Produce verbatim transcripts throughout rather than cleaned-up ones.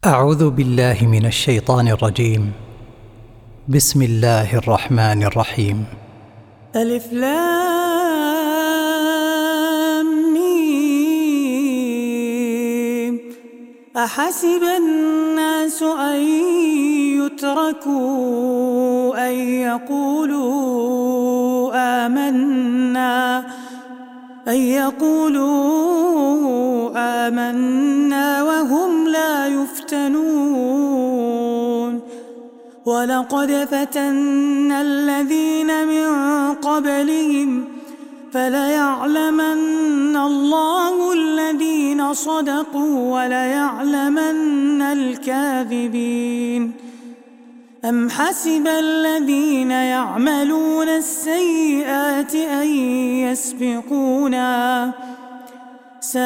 أعوذ بالله من الشيطان الرجيم. بسم الله الرحمن الرحيم. ألف لام ميم. أحسب الناس أن يتركوا أن يقولوا آمنا أن يقولوا آمنا وهم لا يفتنون. ولقد فتنا الذين من قبلهم فليعلمن الله الذين صدقوا وليعلمن الكاذبين. أم حسب الذين يعملون السيئات أن يسبقونا ساء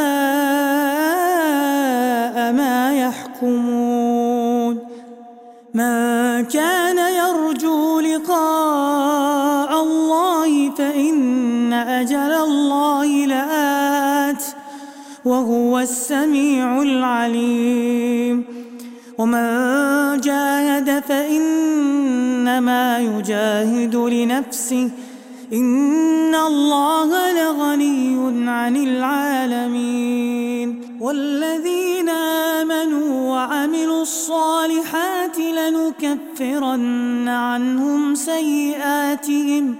ما يحكمون. من كان يرجو لقاء الله فإن أجل الله لآت وهو السميع العليم. ومن جاهد فإنما يجاهد لنفسه إن الله لغني عن العالمين. والذين آمنوا وعملوا الصالحات لنكفرن عنهم سيئاتهم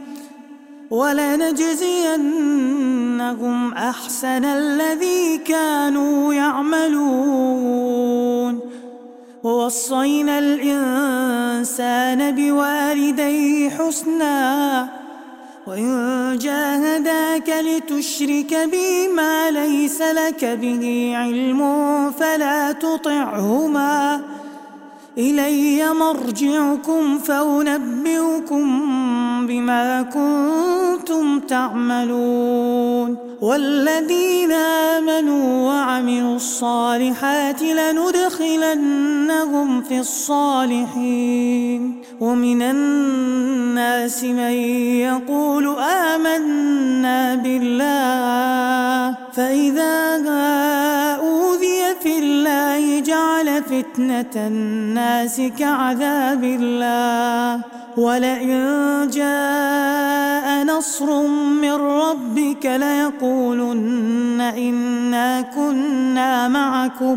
ولنجزينهم أحسن الذي كانوا يعملون. ووصينا الإنسان بوالديه حسنا وإن جاهداك لتشرك بي ما ليس لك به علم فلا تطعهما إلي مرجعكم فأنبئكم بما كنتم تعملون. والذين آمنوا وعملوا الصالحات لندخلنهم في الصالحين. ومن الناس من يقول آمنا بالله فإذا أوذي في الله جعل فتنة الناس كعذاب الله. ولئن جاء نصر من ربك ليقولن إنا كنا معكم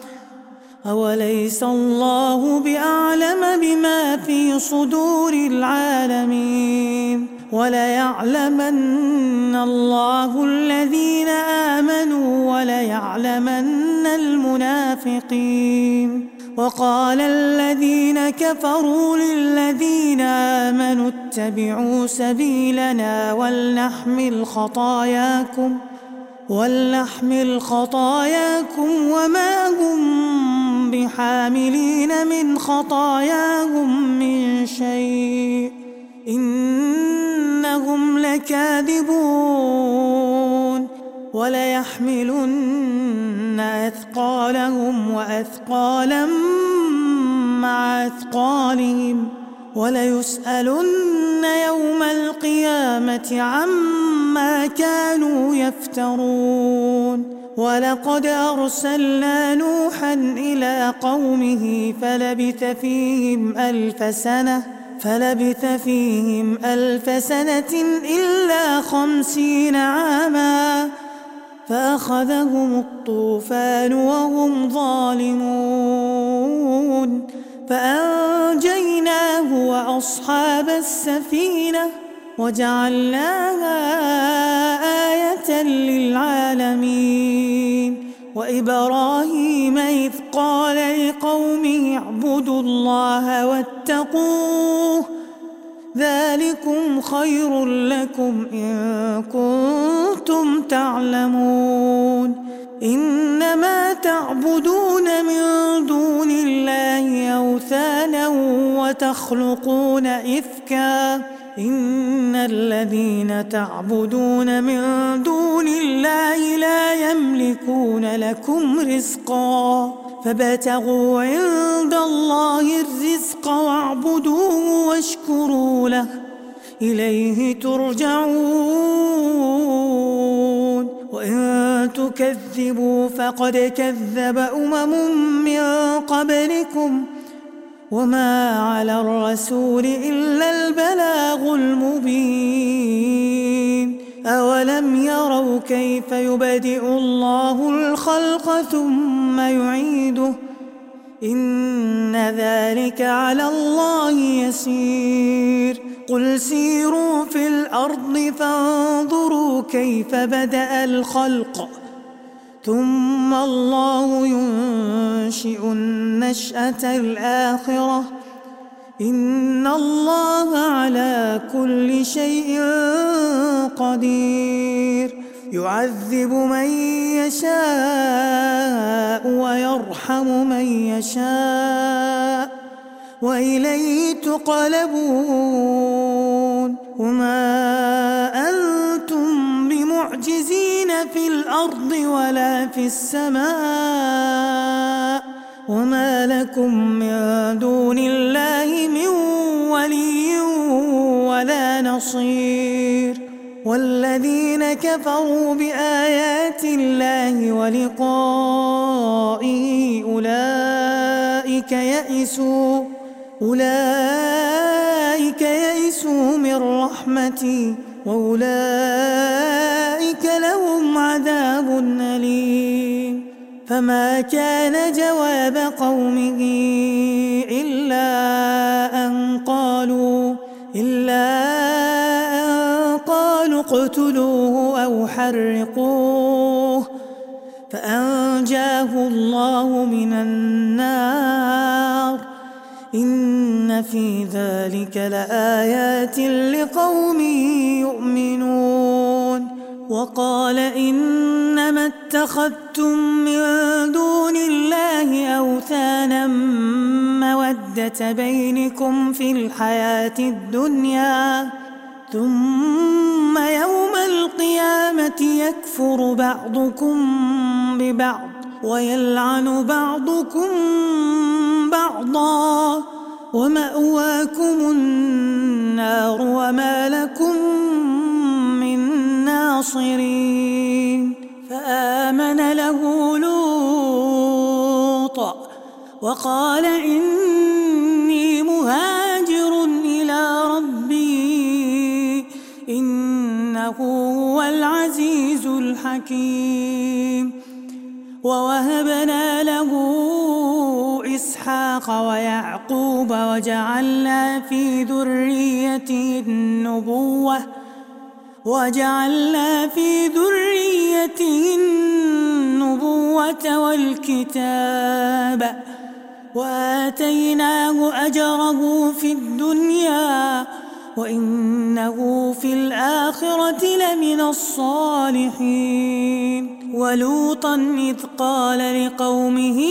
أوليس الله بأعلم بما في صدور العالمين. وليعلمن الله الذين آمنوا وليعلمن المنافقين. وقال الذين كفروا للذين آمنوا اتبعوا سبيلنا ولنحمل خطاياكم ولنحمل خطاياكم وما هم بحاملين من خطاياهم من شيء إنهم لكاذبون. وليحملن أثقالهم وأثقالا مع أثقالهم وليسألن يوم القيامة عما كانوا يفترون. ولقد أرسلنا نوحا إلى قومه فلبث فيهم ألف سنة فلبث فيهم ألف سنة إلا خمسين عاما فأخذهم الطوفان وهم ظالمون فأنجيناه وأصحاب السفينة وجعلناها آية للعالمين. وإبراهيم إذ قال لقومه اعبدوا الله واتقوه ذلكم خير لكم إن كنتم تعلمون. إنما تعبدون من دون الله أوثانا وتخلقون إفكا إن الذين تعبدون من دون الله لا يملكون لكم رزقا فابتغوا عند الله الرزق واعبدوه واشكروا له إليه ترجعون. وإن تكذبوا فقد كذب أمم من قبلكم وما على الرسول إلا البلاغ المبين أولم يروا كيف يبدئ الله الخلق ثم يعيده إن ذلك على الله يسير قل سيروا في الأرض فانظروا كيف بدأ الخلق ثم الله ينشئ النشأة الآخرة إن الله على كل شيء قدير يعذب من يشاء ويرحم من يشاء وإليه تقلبون وما أنتم بمعجزين في الأرض ولا في السماء وما لكم من دون الله من ولي ولا نصير والذين كفروا بآيات الله ولقائه أولئك يئسوا أولئك يئسوا من رحمتي وأولئك لهم عذاب أليم فما كان جواب قومه إلا أن قالوا إلا أن قالوا اقتلوه أو حرقوه فأنجاه الله من النار إن في ذلك لآيات لقوم يؤمنون وقال إنما اتخذتم من دون الله أوثانا مودة بينكم في الحياة الدنيا ثم يوم القيامة يكفر بعضكم ببعض ويلعن بعضكم بعضا ومأواكم النار وما لكم من ناصرين فآمن له لوط وقال إني مهاجر إلى ربي إنه هو العزيز الحكيم ووهبنا له إسحاق ويعقوب وجعلنا في ذريته النبوة وجعلنا في ذريته النبوة والكتاب وآتيناه أجره في الدنيا وإنه في الآخرة لمن الصالحين ولوطا إذ قال لقومه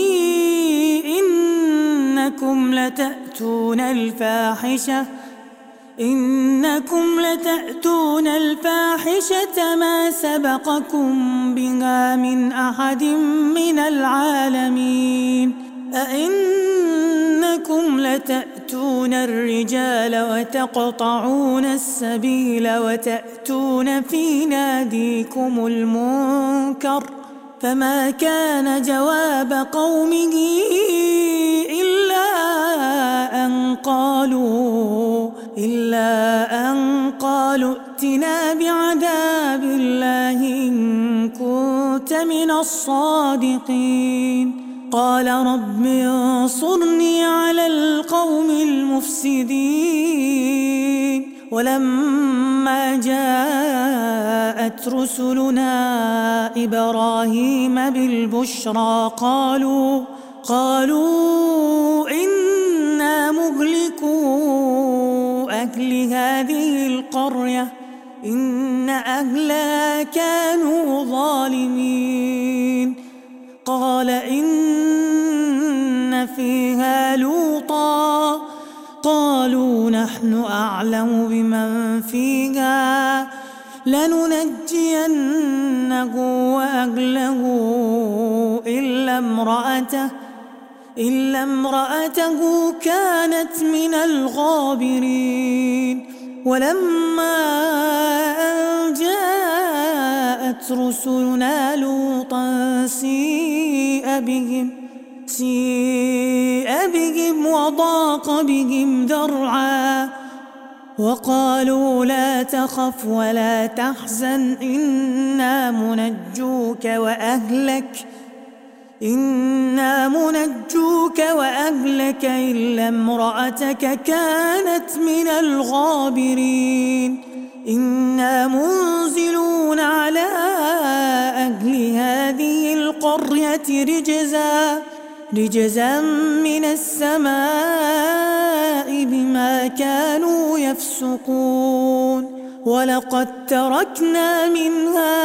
إنكم لتأتون الفاحشة إنكم لتأتون الفاحشة ما سبقكم بها من أحد من العالمين أئنكم لتأتون الرجال وتقطعون السبيل وتأتون في ناديكم المنكر فما كان جواب قومه إلا أن قالوا إلا أن قالوا ائتنا بعذاب الله إن كنت من الصادقين قال رب انصرني على القوم المفسدين ولما جاءت رسلنا إبراهيم بالبشرى قالوا قالوا إنا مهلكو أهل هذه القرية إن أهلها كانوا ظالمين قال إن فيها لوطا قالوا نحن أعلم بمن فيها لننجينه وأهله إلا امرأته إلا امرأته كانت من الغابرين ولما أن جاءت رسلنا لوطا سيء بهم سيء بهم وضاق بهم ذرعا وقالوا لا تخف ولا تحزن إنا منجوك وأهلك إنا منجوك وأهلك إلا امرأتك كانت من الغابرين إنا منزلون على أهل هذه القرية رجزا رجزا من السماء بما كانوا يفسقون ولقد تركنا منها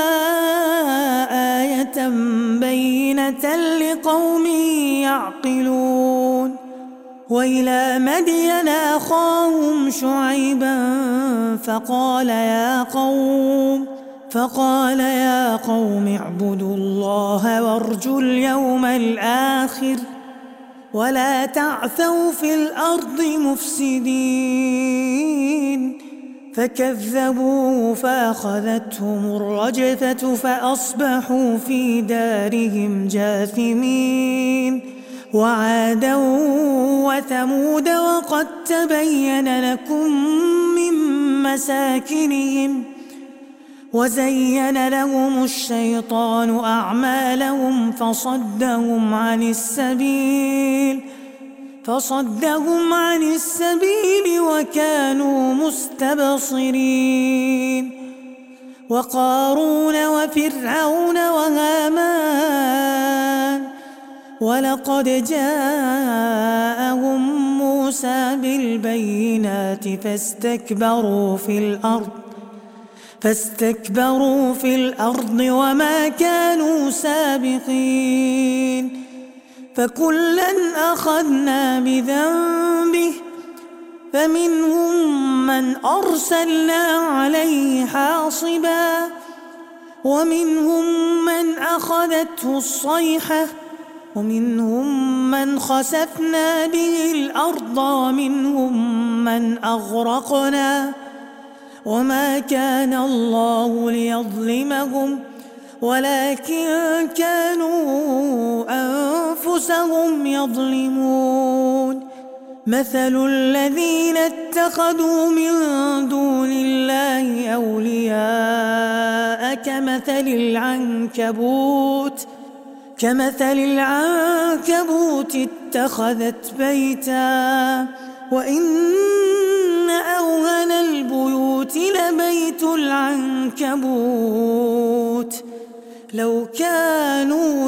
آية بينة لقوم يعقلون وإلى مدين أخاهم شعيبا فقال يا قوم فقال يا قوم اعبدوا الله وارجوا اليوم الآخر ولا تعثوا في الأرض مفسدين فكذبوه فأخذتهم الرجفة فأصبحوا في دارهم جاثمين وعادا وثمود وقد تبين لكم من مساكنهم وزين لهم الشيطان أعمالهم فصدهم عن السبيل فصدهم عن السبيل وكانوا مستبصرين وقارون وفرعون وهامان ولقد جاءهم موسى بالبينات فاستكبروا في الأرض فاستكبروا في الأرض وما كانوا سابقين فكلا أخذنا بذنبه فمنهم من أرسلنا عليه حاصبا ومنهم من أخذته الصيحة ومنهم من خسفنا به الأرض ومنهم من أغرقنا وما كان الله ليظلمهم ولكن كانوا أنفسهم يظلمون مثل الذين اتخذوا من دون الله أولياء كمثل العنكبوت كمثل العنكبوت اتخذت بيتا وإن أوهن البيوت لبيت العنكبوت لو كانوا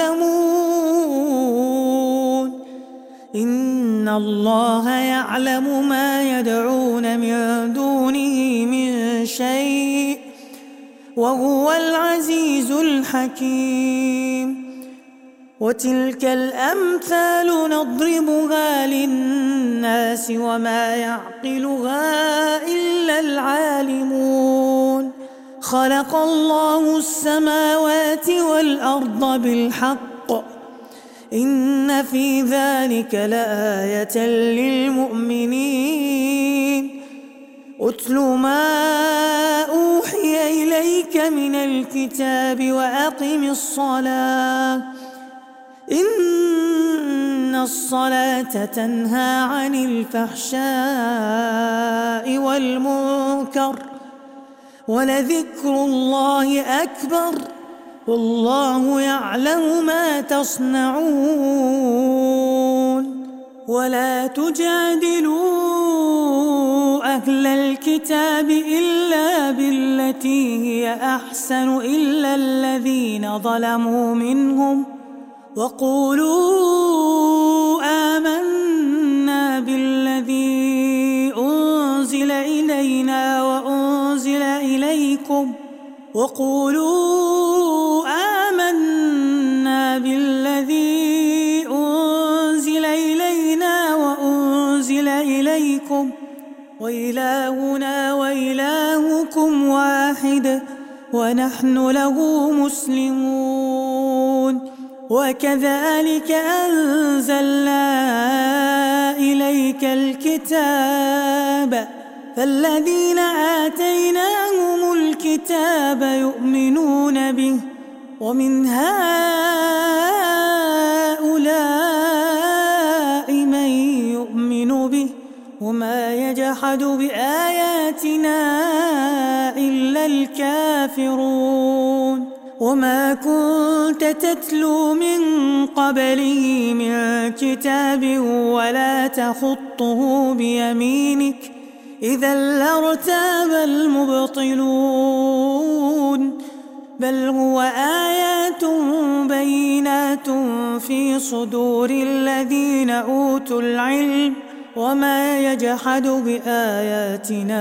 يعلمون إن الله يعلم ما يدعون من دونه من شيء وهو العزيز الحكيم وتلك الأمثال نضربها للناس وما يعقلها إلا العالمون خلق الله السماوات والأرض بالحق إن في ذلك لآية للمؤمنين أتل ما أوحي إليك من الكتاب وأقم الصلاة إن الصلاة تنهى عن الفحشاء والمنكر ولذكر الله أكبر والله يعلم ما تصنعون ولا تجادلوا أهل الكتاب إلا بالتي هي أحسن إلا الذين ظلموا منهم وقولوا آمنا بالذي أنزل إلينا وأنزل إليكم وقولوا آمنا بالذي أنزل إلينا وأنزل إليكم وإلهنا وإلهكم واحد ونحن له مسلمون وكذلك أنزلنا إليك الكتاب فالذين آتيناهم الكتاب يؤمنون به ومن هؤلاء من يجحد بآياتنا إلا الكافرون وما كنت تتلو من قبله من كتاب ولا تخطه بيمينك إذا لارتاب المبطلون بل هو آيات بينات في صدور الذين أوتوا العلم وما يجحد بآياتنا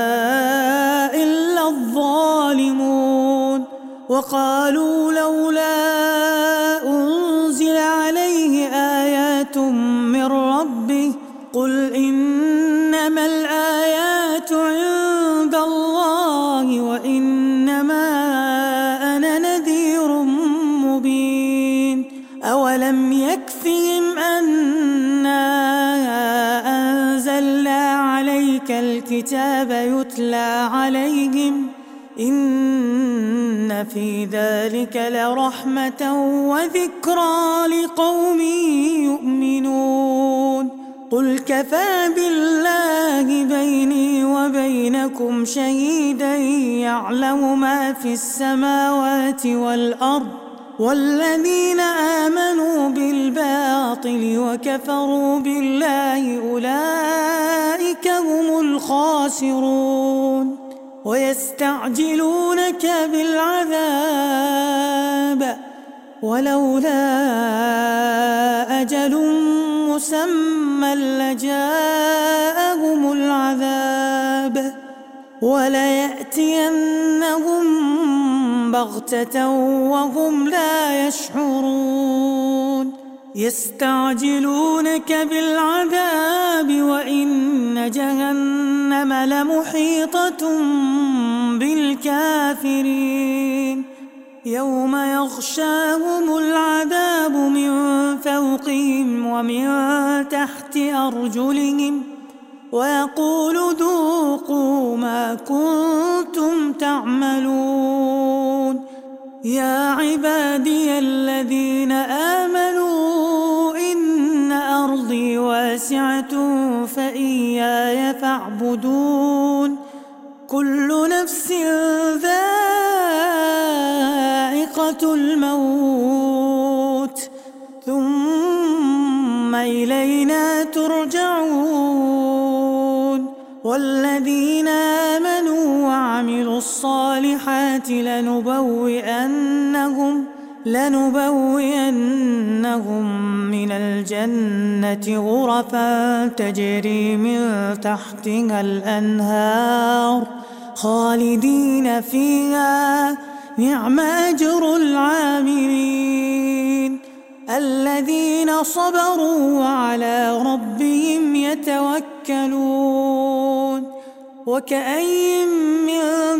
إلا الظالمون وقالوا لولا أنزل عليه آيات من ربه قل إنما الآيات عند الله وإنما أنا نذير مبين أولم يكفهم أنا أنزلنا عليك الكتاب يتلى عليهم إن في ذلك لرحمة وذكرى لقوم يؤمنون قل كفى بالله بيني وبينكم شهيدا يعلم ما في السماوات والأرض والذين آمنوا بالباطل وكفروا بالله أولئك هم الخاسرون ويستعجلونك بالعذاب ولولا أجل مسمى لجاءهم العذاب وليأتينهم بغتة وهم لا يشعرون يستعجلونك بالعذاب وإن جهنم لمحيطة بالكافرين يوم يغشاهم العذاب من فوقهم ومن تحت أرجلهم ويقول ذوقوا ما كنتم تعملون يا عبادي الذين آمنوا إن أرضي واسعة فإياي فاعبدون كل نفس ذائقة الموت ثم إلينا ترجعون والذين آمنوا وعملوا الصالحات لنبوئنهم لنبوئنهم من الجنة غرفا تجري من تحتها الأنهار خالدين فيها نعم أجر العاملين الذين صبروا وعلى ربهم يتوكلون وكأين من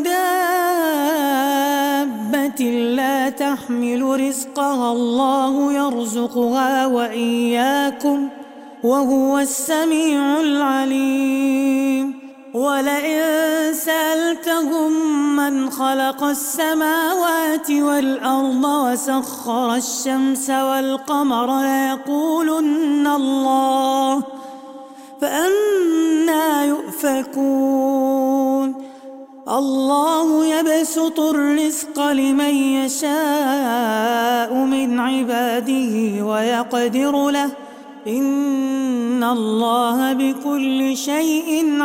دابة لا تحمل رزقها الله يرزقها وإياكم وهو السميع العليم ولئن سألتهم من خلق السماوات والأرض وسخر الشمس والقمر ليقولن الله فأنى يؤفكون الله يبسط الرزق لمن يشاء من عباده ويقدر له إن الله بكل شيء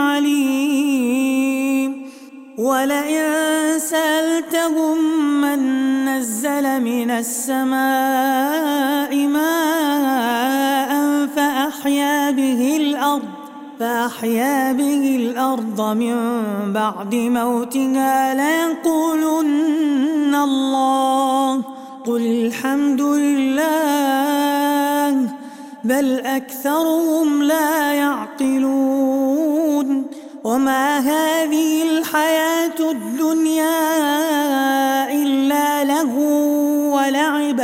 عليم ولئن سألتهم من نزل من السماء ماء فأحيا به الأرض فأحيا به الأرض من بعد موتها ليقولن الله قل الحمد لله بل أكثرهم لا يعقلون وما هذه الحياة الدنيا إلا لهو ولعب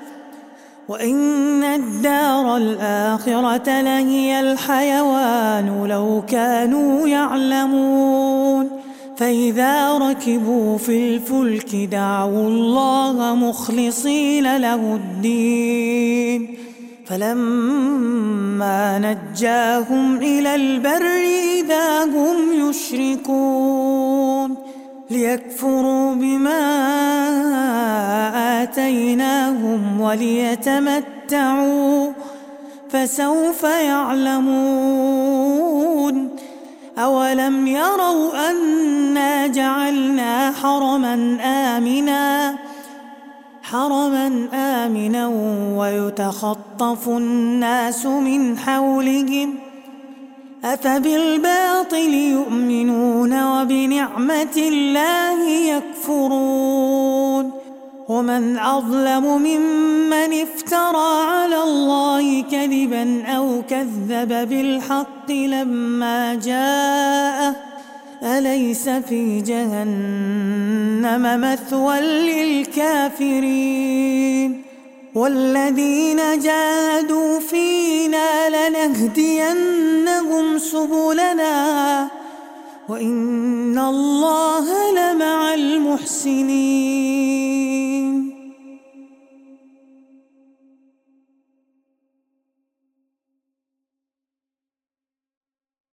وإن الدار الآخرة لهي الحيوان لو كانوا يعلمون فإذا ركبوا في الفلك دعوا الله مخلصين له الدين فلما نجاهم إلى البر إذا هم يشركون ليكفروا بما آتيناهم وليتمتعوا فسوف يعلمون أولم يروا أنا جعلنا حرما آمنا حرما آمنا ويتخطف الناس من حولهم أفبالباطل يؤمنون وبنعمة الله يكفرون ومن أظلم ممن افترى على الله كذبا أو كذب بالحق لما جاءه أليس في جهنم مثوى للكافرين والذين جاهدوا فينا لنهدينهم سبلنا وإن الله لمع المحسنين.